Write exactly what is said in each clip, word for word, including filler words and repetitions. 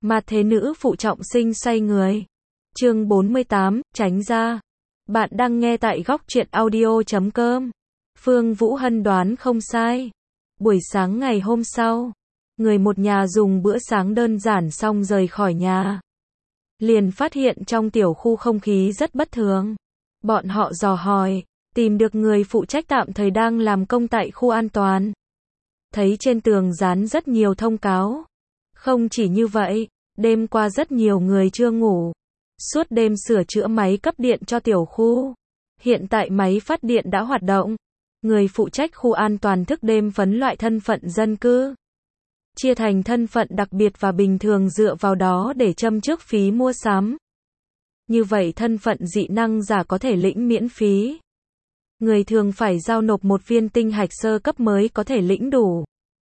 Mà thế nữ phụ trọng sinh xoay người. Chương bốn mươi tám, tránh ra. Bạn đang nghe tại góc truyện audio chấm com. Phương Vũ Hân đoán không sai. Buổi sáng ngày hôm sau, người một nhà dùng bữa sáng đơn giản xong rời khỏi nhà. Liền phát hiện trong tiểu khu không khí rất bất thường. Bọn họ dò hỏi, tìm được người phụ trách tạm thời đang làm công tại khu an toàn. Thấy trên tường dán rất nhiều thông cáo. Không chỉ như vậy, đêm qua rất nhiều người chưa ngủ. Suốt đêm sửa chữa máy cấp điện cho tiểu khu. Hiện tại máy phát điện đã hoạt động. Người phụ trách khu an toàn thức đêm phấn loại thân phận dân cư. Chia thành thân phận đặc biệt và bình thường dựa vào đó để châm trước phí mua sắm. Như vậy thân phận dị năng giả có thể lĩnh miễn phí. Người thường phải giao nộp một viên tinh hạch sơ cấp mới có thể lĩnh đủ.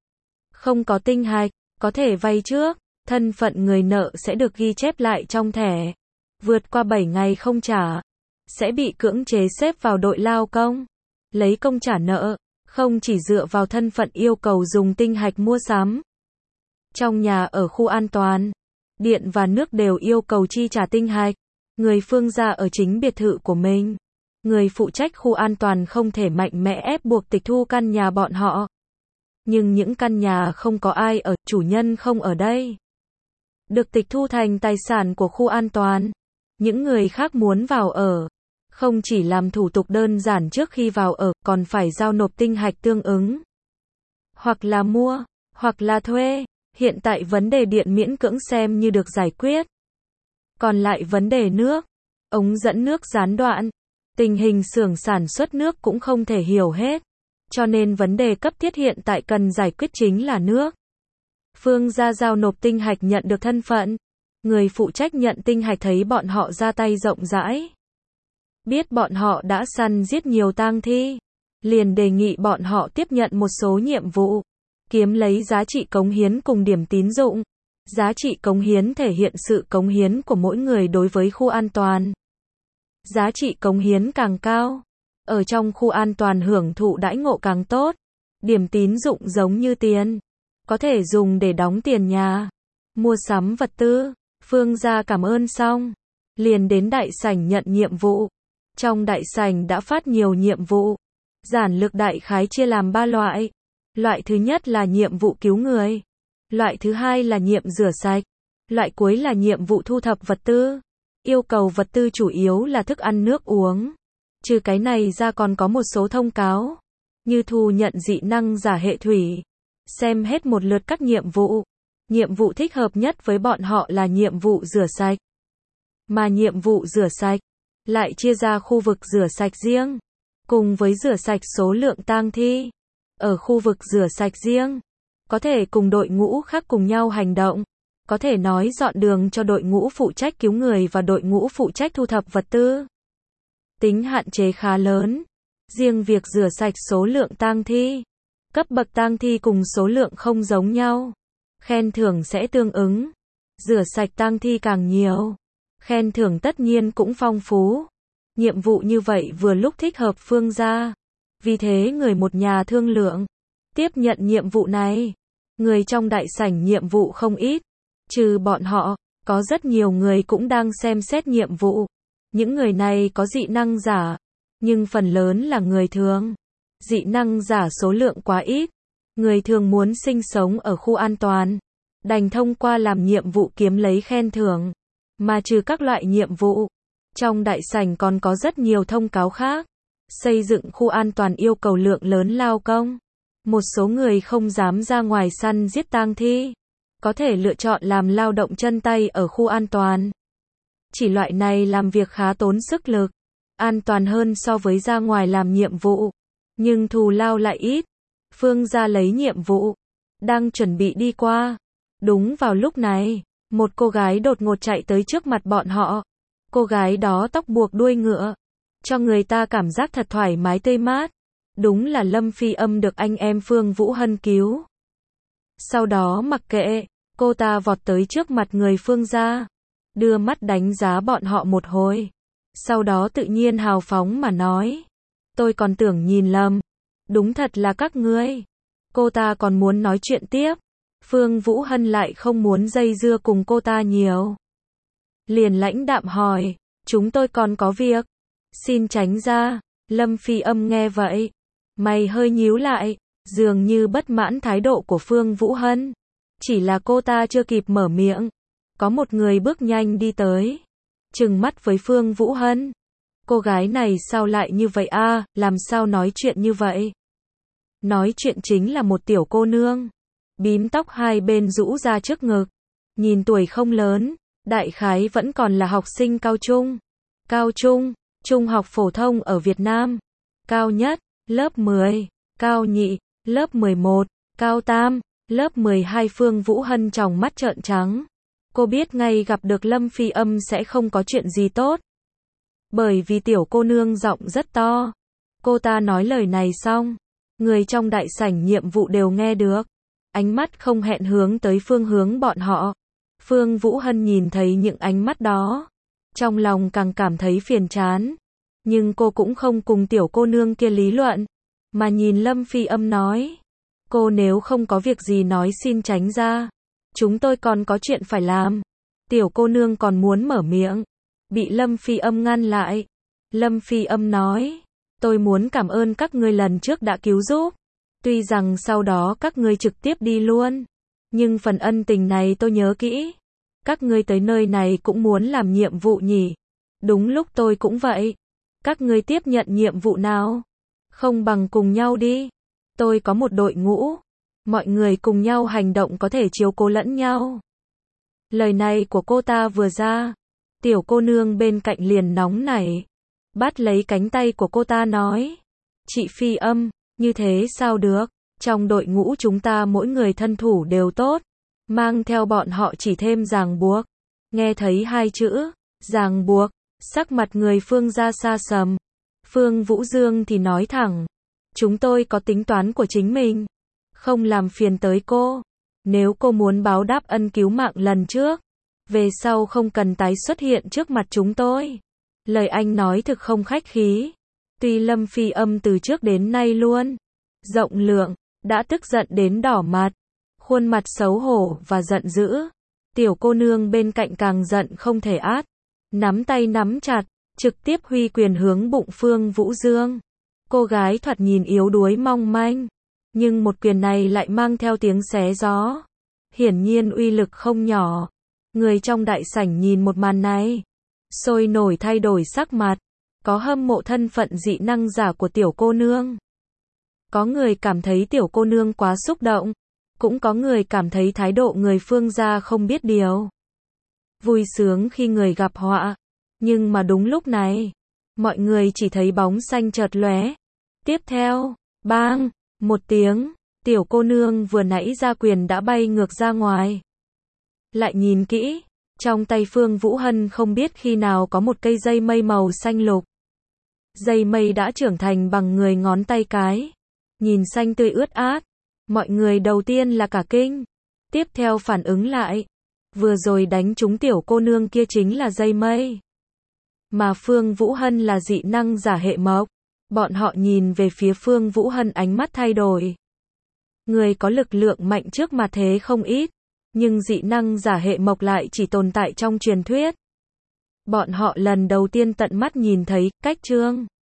Không có tinh hạch, có thể vay trước. Thân phận người nợ sẽ được ghi chép lại trong thẻ. Vượt qua bảy ngày không trả, sẽ bị cưỡng chế xếp vào đội lao công. Lấy công trả nợ, không chỉ dựa vào thân phận yêu cầu dùng tinh hạch mua sắm. Trong nhà ở khu an toàn, điện và nước đều yêu cầu chi trả tinh hạch. Người phương gia ở chính biệt thự của mình. Người phụ trách khu an toàn không thể mạnh mẽ ép buộc tịch thu căn nhà bọn họ. Nhưng những căn nhà không có ai ở, chủ nhân không ở đây, được tịch thu thành tài sản của khu an toàn. Những người khác muốn vào ở, không chỉ làm thủ tục đơn giản trước khi vào ở, còn phải giao nộp tinh hạch tương ứng. Hoặc là mua, hoặc là thuê. Hiện tại vấn đề điện miễn cưỡng xem như được giải quyết. Còn lại vấn đề nước, ống dẫn nước gián đoạn, tình hình xưởng sản xuất nước cũng không thể hiểu hết. Cho nên vấn đề cấp thiết hiện tại cần giải quyết chính là nước. Phương gia giao nộp tinh hạch nhận được thân phận. Người phụ trách nhận tinh hạch thấy bọn họ ra tay rộng rãi. Biết bọn họ đã săn giết nhiều tang thi. Liền đề nghị bọn họ tiếp nhận một số nhiệm vụ. Kiếm lấy giá trị cống hiến cùng điểm tín dụng. Giá trị cống hiến thể hiện sự cống hiến của mỗi người đối với khu an toàn. Giá trị cống hiến càng cao, ở trong khu an toàn hưởng thụ đãi ngộ càng tốt. Điểm tín dụng giống như tiền, có thể dùng để đóng tiền nhà, mua sắm vật tư. Phương gia cảm ơn xong, liền đến đại sảnh nhận nhiệm vụ. Trong đại sảnh đã phát nhiều nhiệm vụ. Giản lược đại khái chia làm ba loại. Loại thứ nhất là nhiệm vụ cứu người. Loại thứ hai là nhiệm rửa sạch. Loại cuối là nhiệm vụ thu thập vật tư. Yêu cầu vật tư chủ yếu là thức ăn nước uống. Trừ cái này ra còn có một số thông cáo, như thu nhận dị năng giả hệ thủy. Xem hết một lượt các nhiệm vụ. Nhiệm vụ thích hợp nhất với bọn họ là nhiệm vụ rửa sạch. Mà nhiệm vụ rửa sạch lại chia ra khu vực rửa sạch riêng, cùng với rửa sạch số lượng tang thi. Ở khu vực rửa sạch riêng, có thể cùng đội ngũ khác cùng nhau hành động. Có thể nói dọn đường cho đội ngũ phụ trách cứu người và đội ngũ phụ trách thu thập vật tư. Tính hạn chế khá lớn. Riêng việc rửa sạch số lượng tang thi, cấp bậc tang thi cùng số lượng không giống nhau, khen thưởng sẽ tương ứng. Rửa sạch tang thi càng nhiều, khen thưởng tất nhiên cũng phong phú. Nhiệm vụ như vậy vừa lúc thích hợp Phương gia. Vì thế người một nhà thương lượng, tiếp nhận nhiệm vụ này. Người trong đại sảnh nhiệm vụ không ít. Trừ bọn họ, có rất nhiều người cũng đang xem xét nhiệm vụ. Những người này có dị năng giả, nhưng phần lớn là người thường. Dị năng giả số lượng quá ít. Người thường muốn sinh sống ở khu an toàn, đành thông qua làm nhiệm vụ kiếm lấy khen thưởng. Mà trừ các loại nhiệm vụ, trong đại sảnh còn có rất nhiều thông cáo khác. Xây dựng khu an toàn yêu cầu lượng lớn lao công. Một số người không dám ra ngoài săn giết tang thi, có thể lựa chọn làm lao động chân tay ở khu an toàn. Chỉ loại này làm việc khá tốn sức lực, an toàn hơn so với ra ngoài làm nhiệm vụ, nhưng thù lao lại ít. Phương gia lấy nhiệm vụ, đang chuẩn bị đi qua. Đúng vào lúc này, một cô gái đột ngột chạy tới trước mặt bọn họ. Cô gái đó tóc buộc đuôi ngựa, cho người ta cảm giác thật thoải mái tươi mát. Đúng là Lâm Phi Âm được anh em Phương Vũ Hân cứu. Sau đó mặc kệ, cô ta vọt tới trước mặt người Phương gia, đưa mắt đánh giá bọn họ một hồi. Sau đó tự nhiên hào phóng mà nói, tôi còn tưởng nhìn lầm, đúng thật là các ngươi. Cô ta còn muốn nói chuyện tiếp. Phương Vũ Hân lại không muốn dây dưa cùng cô ta nhiều. Liền lãnh đạm hỏi, chúng tôi còn có việc. Xin tránh ra. Lâm Phi Âm nghe vậy. Mày hơi nhíu lại, dường như bất mãn thái độ của Phương Vũ Hân. Chỉ là cô ta chưa kịp mở miệng. Có một người bước nhanh đi tới. Trừng mắt với Phương Vũ Hân. Cô gái này sao lại như vậy a, à, làm sao nói chuyện như vậy? Nói chuyện chính là một tiểu cô nương. Bím tóc hai bên rũ ra trước ngực. Nhìn tuổi không lớn, đại khái vẫn còn là học sinh cao trung. Cao trung, trung học phổ thông ở Việt Nam. Cao nhất, lớp mười. Cao nhị, lớp mười một. Cao tam, lớp mười hai. Phương Vũ Hân tròng mắt trợn trắng. Cô biết ngay gặp được Lâm Phi Âm sẽ không có chuyện gì tốt. Bởi vì tiểu cô nương giọng rất to. Cô ta nói lời này xong, người trong đại sảnh nhiệm vụ đều nghe được. Ánh mắt không hẹn hướng tới phương hướng bọn họ. Phương Vũ Hân nhìn thấy những ánh mắt đó. Trong lòng càng cảm thấy phiền chán. Nhưng cô cũng không cùng tiểu cô nương kia lý luận. Mà nhìn Lâm Phi Âm nói. Cô nếu không có việc gì nói xin tránh ra. Chúng tôi còn có chuyện phải làm. Tiểu cô nương còn muốn mở miệng. Bị Lâm Phi Âm ngăn lại. Lâm Phi Âm nói. Tôi muốn cảm ơn các ngươi lần trước đã cứu giúp. Tuy rằng sau đó các ngươi trực tiếp đi luôn. Nhưng phần ân tình này tôi nhớ kỹ. Các ngươi tới nơi này cũng muốn làm nhiệm vụ nhỉ. Đúng lúc tôi cũng vậy. Các ngươi tiếp nhận nhiệm vụ nào? Không bằng cùng nhau đi. Tôi có một đội ngũ. Mọi người cùng nhau hành động có thể chiếu cố lẫn nhau. Lời này của cô ta vừa ra. Tiểu cô nương bên cạnh liền nóng nảy. Bắt lấy cánh tay của cô ta nói. Chị Phi Âm, như thế sao được? Trong đội ngũ chúng ta mỗi người thân thủ đều tốt. Mang theo bọn họ chỉ thêm ràng buộc. Nghe thấy hai chữ, ràng buộc, sắc mặt người Phương ra xa sầm. Phương Vũ Dương thì nói thẳng. Chúng tôi có tính toán của chính mình. Không làm phiền tới cô. Nếu cô muốn báo đáp ân cứu mạng lần trước. Về sau không cần tái xuất hiện trước mặt chúng tôi. Lời anh nói thực không khách khí. Tuy Lâm Phi Âm từ trước đến nay luôn rộng lượng, đã tức giận đến đỏ mặt. Khuôn mặt xấu hổ và giận dữ. Tiểu cô nương bên cạnh càng giận không thể át. Nắm tay nắm chặt, trực tiếp huy quyền hướng bụng Phương Vũ Dương. Cô gái thoạt nhìn yếu đuối mong manh. Nhưng một quyền này lại mang theo tiếng xé gió. Hiển nhiên uy lực không nhỏ. Người trong đại sảnh nhìn một màn này. Sôi nổi thay đổi sắc mặt. Có hâm mộ thân phận dị năng giả của tiểu cô nương. Có người cảm thấy tiểu cô nương quá xúc động. Cũng có người cảm thấy thái độ người Phương gia không biết điều. Vui sướng khi người gặp họa. Nhưng mà đúng lúc này, mọi người chỉ thấy bóng xanh chợt lóe. Tiếp theo, bang, một tiếng, tiểu cô nương vừa nãy ra quyền đã bay ngược ra ngoài. Lại nhìn kỹ, trong tay Phương Vũ Hân không biết khi nào có một cây dây mây màu xanh lục. Dây mây đã trưởng thành bằng người ngón tay cái. Nhìn xanh tươi ướt át. Mọi người đầu tiên là cả kinh. Tiếp theo phản ứng lại. Vừa rồi đánh trúng tiểu cô nương kia chính là dây mây. Mà Phương Vũ Hân là dị năng giả hệ mộc. Bọn họ nhìn về phía Phương Vũ Hân ánh mắt thay đổi. Người có lực lượng mạnh trước mặt thế không ít. Nhưng dị năng giả hệ mộc lại chỉ tồn tại trong truyền thuyết. Bọn họ lần đầu tiên tận mắt nhìn thấy cách Trương